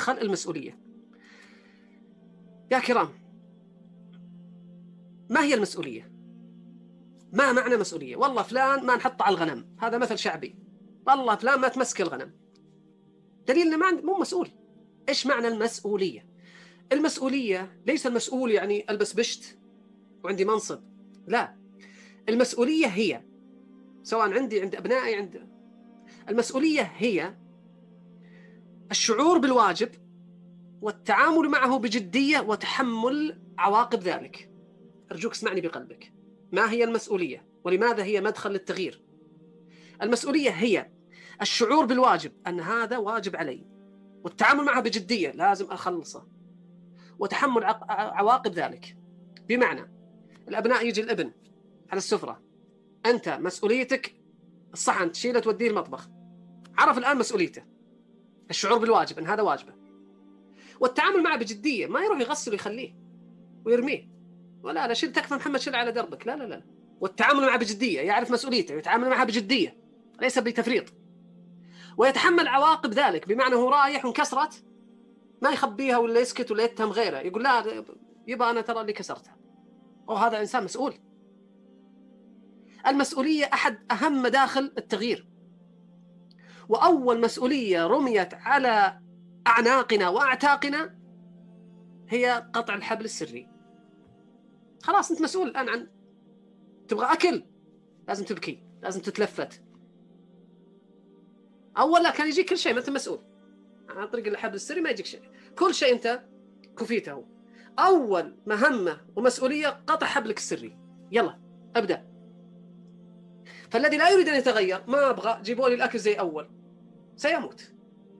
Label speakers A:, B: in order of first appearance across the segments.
A: مدخل المسؤولية. يا كرام، ما هي المسؤولية؟ ما معنى مسؤولية؟ والله فلان ما نحطه على الغنم، هذا مثل شعبي. والله فلان ما تمسك الغنم، دليل انه مو مسؤول. ايش معنى المسؤولية؟ المسؤولية ليس المسؤول يعني البس بشت وعندي منصب، لا. المسؤولية هي، سواء عندي عند ابنائي، المسؤولية هي الشعور بالواجب والتعامل معه بجدية وتحمل عواقب ذلك. أرجوك اسمعني بقلبك. ما هي المسؤولية ولماذا هي مدخل للتغيير؟ المسؤولية هي الشعور بالواجب، أن هذا واجب علي، والتعامل معه بجدية، لازم أخلصه، وتحمل عواقب ذلك. بمعنى الأبناء، يجي الابن على السفرة، أنت مسؤوليتك الصحن تشيله توديه المطبخ، عرف الآن مسؤوليته، الشعور بالواجب أن هذا واجبه، والتعامل معه بجدية، ما يروح يغسل ويخليه ويرميه، ولا لا شيل تكفى محمد شيل على دربك، لا لا لا. والتعامل معه بجدية، يعرف مسؤوليته ويتعامل معها بجدية ليس بتفريط، ويتحمل عواقب ذلك. بمعنى هو رايح وانكسرت، ما يخبيها ولا يسكت ولا يتهم غيره، يقول لا يبقى أنا ترى اللي كسرتها، وهذا إنسان مسؤول. المسؤولية أحد أهم مداخل التغيير، وأول مسؤولية رميت على أعناقنا وأعتاقنا هي قطع الحبل السري. خلاص أنت مسؤول الآن عن، تبغى أكل لازم تبكي، لازم تتلفت. أولا كان يجيك كل شيء، ما أنت مسؤول عن طريق الحبل السري، ما يجيك شيء، كل شيء أنت كفيته. أول مهمة ومسؤولية قطع حبلك السري، يلا أبدأ. فالذي لا يريد أن يتغير، ما أبغى جيبوا لي الأكل زي أول، سيموت.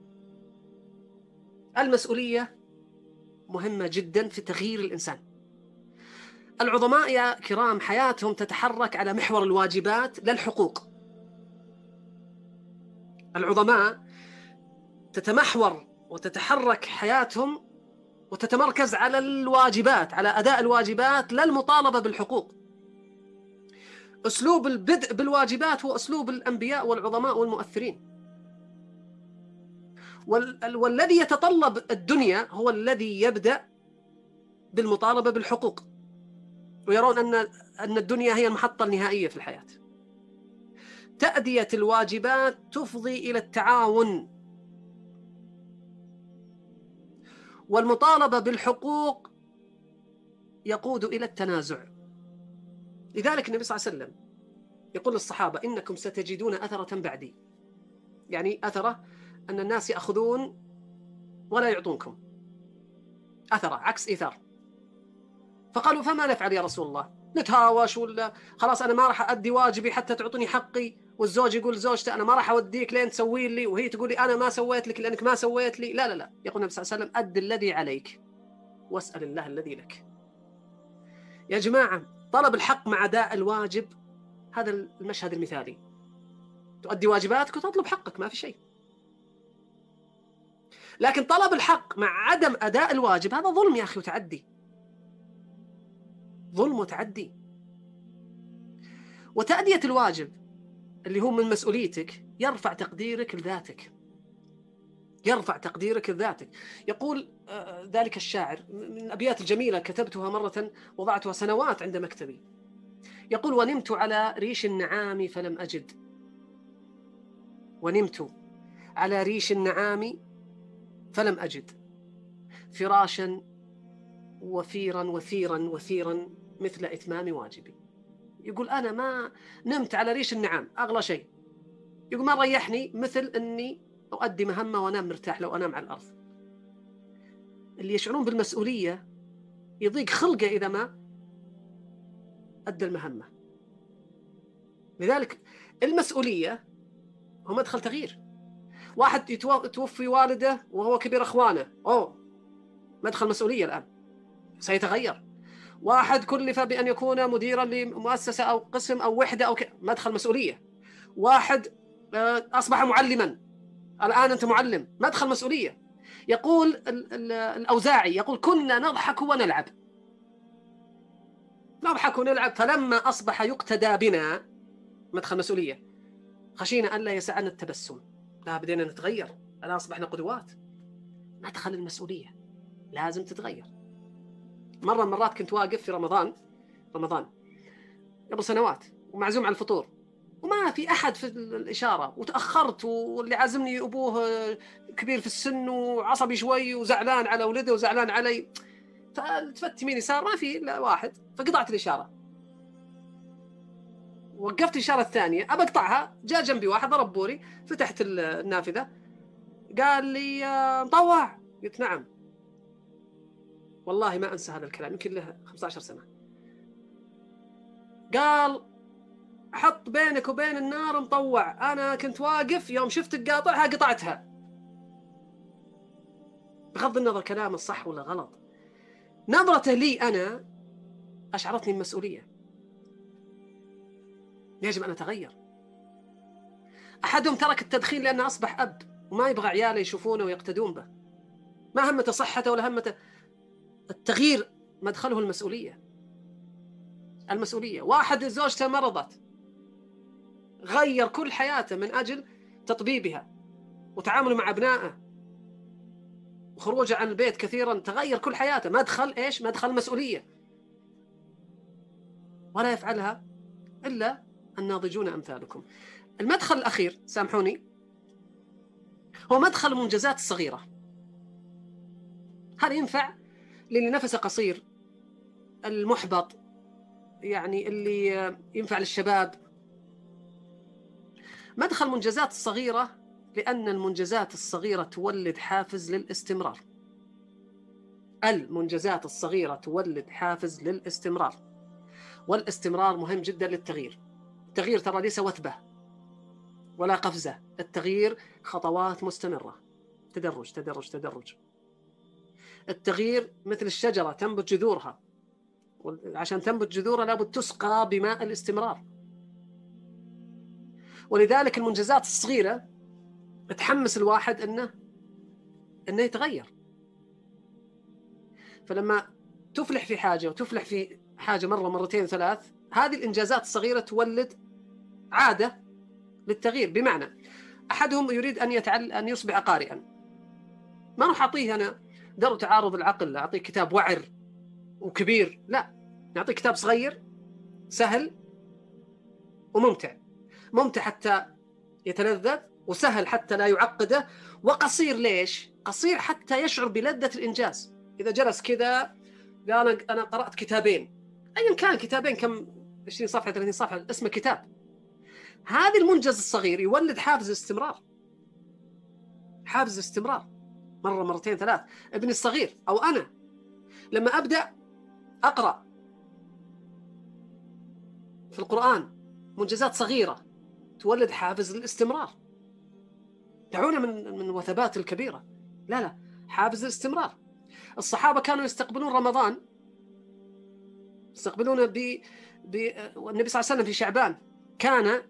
A: المسؤولية مهمة جدا في تغيير الإنسان. العظماء يا كرام حياتهم تتحرك على محور الواجبات لا الحقوق. العظماء تتمحور وتتحرك حياتهم وتتمركز على الواجبات، على أداء الواجبات لا المطالبة بالحقوق. أسلوب البدء بالواجبات هو أسلوب الأنبياء والعظماء والمؤثرين. والذي يتطلب الدنيا هو الذي يبدأ بالمطالبة بالحقوق، ويرون أن الدنيا هي المحطة النهائية في الحياة. تأدية الواجبات تفضي إلى التعاون، والمطالبة بالحقوق يقود إلى التنازع. لذلك النبي صلى الله عليه وسلم يقول للصحابة: إنكم ستجدون أثرة بعدي، يعني أثرة أن الناس يأخذون ولا يعطونكم، أثرة عكس إيثار. فقالوا: فما نفعل يا رسول الله؟ نتهاوش ولا خلاص أنا ما راح أدي واجبي حتى تعطوني حقي؟ والزوج يقول لزوجته: أنا ما راح أوديك لين تسوي لي، وهي تقول لي: أنا ما سويت لك لأنك ما سويت لي. لا لا لا، يقول النبي صلى الله عليه وسلم: أد الذي عليك واسأل الله الذي لك. يا جماعة، طلب الحق مع أداء الواجب هذا المشهد المثالي. تؤدي واجباتك وتطلب حقك، ما في شيء. لكن طلب الحق مع عدم أداء الواجب هذا ظلم يا أخي وتعدي، ظلم وتعدي. وتأدية الواجب اللي هو من مسؤوليتك يرفع تقديرك لذاتك، يرفع تقديرك لذاتك. يقول ذلك الشاعر من الأبيات الجميلة كتبتها مرة وضعتها سنوات عند مكتبي، يقول: ونمت على ريش النعام فلم أجد، ونمت على ريش النعام فلم أجد فراشا وفيرا وثيرا وثيرا مثل إتمام واجبي. يقول أنا ما نمت على ريش النعام، أغلى شيء، يقول ما ريحني مثل أني أؤدي مهمة وأنام مرتاح لو أنام على الأرض. اللي يشعرون بالمسؤولية يضيق خلقه إذا ما أدى المهمة. لذلك المسؤولية هو مدخل تغيير. واحد يتوفي والده وهو كبير أخوانه، مدخل مسؤولية الآن سيتغير. واحد كلف بأن يكون مديرا لمؤسسة أو قسم أو وحدة أو مدخل مسؤولية. واحد أصبح معلما، الآن أنت معلم، مدخل مسؤولية. يقول الأوزاعي، يقول: كنا نضحك ونلعب، نضحك ونلعب، فلما أصبح يقتدى بنا، مدخل مسؤولية، خشينا أن لا يسعنا التبسم، لا بدينا نتغير، الآن أصبحنا قدوات. مدخل المسؤولية لازم تتغير. مرة من مرات كنت واقف في رمضان قبل سنوات ومعزوم على الفطور وما في أحد في الإشارة، وتأخرت، واللي عازمني أبوه كبير في السن وعصبي شوي وزعلان على ولده وزعلان علي، فالتفت يمين يسار ما في إلا واحد، فقطعت الإشارة. وقفت الإشارة الثانية أبى أقطعها، جاء جنبي واحد ضرب بوري، فتحت النافذة قال لي مطوع؟ قلت نعم. والله ما أنسى هذا الكلام، يمكن له 15 سنة. قال حط بينك وبين النار مطوع، أنا كنت واقف يوم شفتك قاطعها قطعتها. بغض النظر كلامه صح ولا غلط، نظرته لي أنا أشعرتني بمسؤولية. يجب أن أتغير. أحدهم ترك التدخين لأنه أصبح أب وما يبغى عياله يشوفونه ويقتدون به، ما همته صحته ولا همته. التغيير مدخله المسؤولية. واحد زوجته مرضت، غير كل حياته من أجل تطبيبها وتعامله مع أبنائه وخروجه عن البيت كثيرا، تغير كل حياته. مدخل إيش؟ مدخل مسؤولية. ولا يفعلها إلا الناضجون أمثالكم. المدخل الأخير سامحوني هو مدخل المنجزات الصغيرة. هذا ينفع للي نفسه قصير، المحبط، يعني اللي ينفع للشباب. مدخل المنجزات الصغيرة، لأن المنجزات الصغيرة تولد حافز للاستمرار. المنجزات الصغيرة تولد حافز للاستمرار، والاستمرار مهم جدا للتغيير. التغيير ترى ليس وثبة ولا قفزة، التغيير خطوات مستمرة، تدرج تدرج تدرج. التغيير مثل الشجرة تنبت جذورها، عشان تنبت جذورها لابد تسقى بماء الاستمرار. ولذلك المنجزات الصغيرة تحمس الواحد انه يتغير. فلما تفلح في حاجة وتفلح في حاجة مرة مرتين ثلاث، هذه الإنجازات الصغيرة تولد عادة للتغيير. بمعنى أحدهم يريد أن يصبح قارئا، ما راح أعطيه أنا درء تعارض العقل، أعطيه كتاب وعر وكبير، لا، نعطيه كتاب صغير سهل وممتع. ممتع حتى يتلذذ، وسهل حتى لا يعقده، وقصير. ليش قصير؟ حتى يشعر بلذة الإنجاز. إذا جلس كذا قال أنا قرأت كتابين، أيا كان كتابين، كم 20 صفحة 30 صفحة، اسمه كتاب. هذا المنجز الصغير يولد حافز استمرار، حافز استمرار مرة مرتين ثلاث. ابني الصغير أو أنا لما أبدأ أقرأ في القرآن منجزات صغيرة تولد حافز للاستمرار. دعونا من وثبات الكبيرة، لا، حافز الاستمرار. الصحابة كانوا يستقبلون رمضان، يستقبلون والنبي صلى الله عليه وسلم في شعبان كان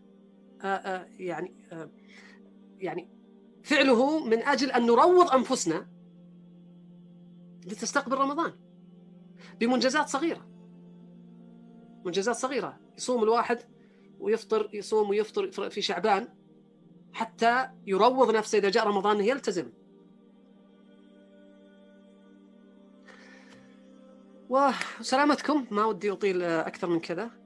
A: يعني فعله من أجل أن نروض أنفسنا لتستقبل رمضان بمنجزات صغيرة. منجزات صغيرة، يصوم الواحد ويفطر، يصوم ويفطر في شعبان حتى يروض نفسه إذا جاء رمضان يلتزم. وسلامتكم، ما ودي أطيل أكثر من كذا.